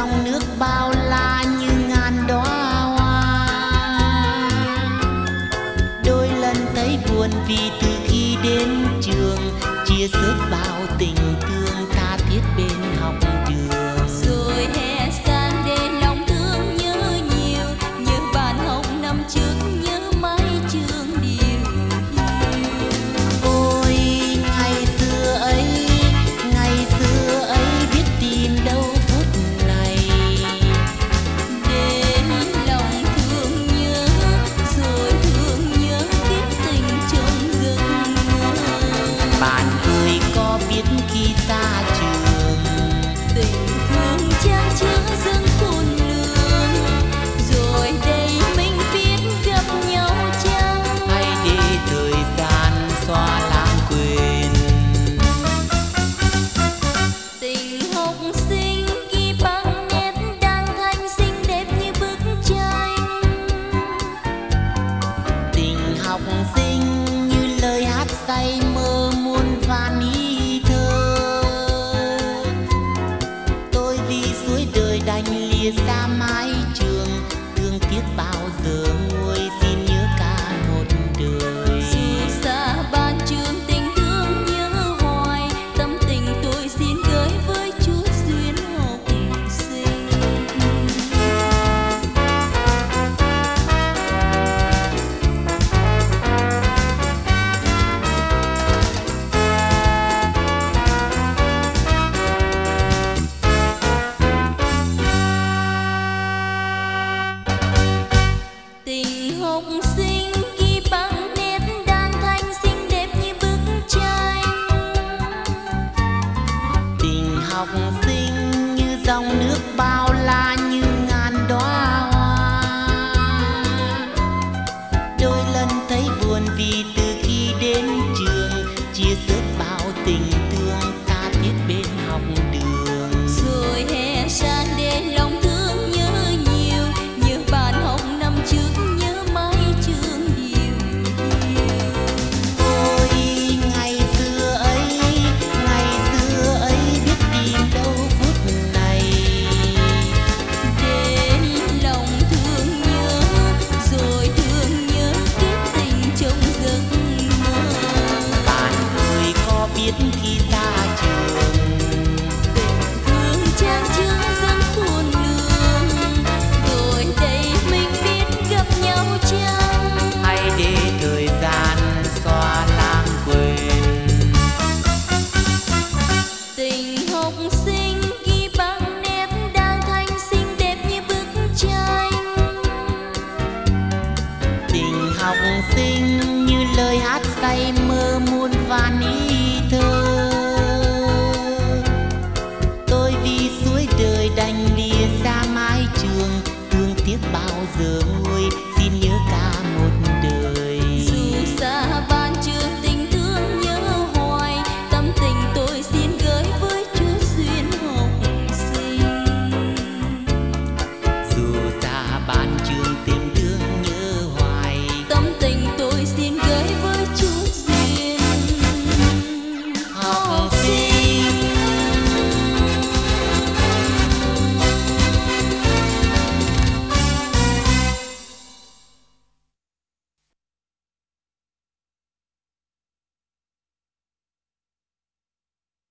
dòng nước bao la như ngàn đóa hoa. Đôi lần thấy buồn vì từ khi đến trường chia sớt bao tình thương tha thiết bên học đường. Rồi hè sang đến lòng thương nhớ nhiều, nhớ bạn học năm trước, nhớ mái trường điều hiu. Ôi ngày xưa ấy biết tìm đâu phút này. Đến lòng thương nhớ, rồi thương nhớ kiếp tình trong giấc mơ. Bạn ơi có biết khi xa trường Tình thương chan chứa dâng khôn lường, rồi đây mình biết gặp nhau chăng? hay để thời gian xóa lãng quên. Tình học sinh ghi bằng nét đan thanh xinh đẹp như bức tranh. Tình học sinh như lời hát say mơ muôn vàn ý thơ. Tôi vì suối đời đành lìa xa mái trường, thương tiếc bao giờ nguôi xin nhớ cả một đời. Dù xa ban trường tình thương nhớ hoài, tâm tình tôi xin gửi với chút duyên học sinh. Tình học sinh ghi bằng nét đan thanh xinh đẹp như bức tranh. Tình học sinh như dòng nước bao la như ngàn đóa hoa. Đôi lần thấy buồn vì từ khi đến trường chia sớt bao tình thương tha thiết bên học đường. Rồi hè sang đến lòng thương nhớ nhiều, nhớ bạn học năm trước, nhớ mái trường điều hiu. Ôi ngày xưa ấy biết tìm đâu phút này. Đến lòng thương nhớ, rồi thương nhớ kiếp tình trong giấc mơ. Bạn ơi có biết khi xa trường Tình thương chan chứa dâng khôn lường, rồi đây mình biết gặp nhau chăng? hay để thời gian xóa lãng quên. Tình học sinh ghi bằng nét đan thanh xinh đẹp như bức tranh. Tình học sinh như lời hát say mơ muôn vàn ý thơ. Tôi vì suối đời đành lìa xa mái trường, thương tiếc bao giờ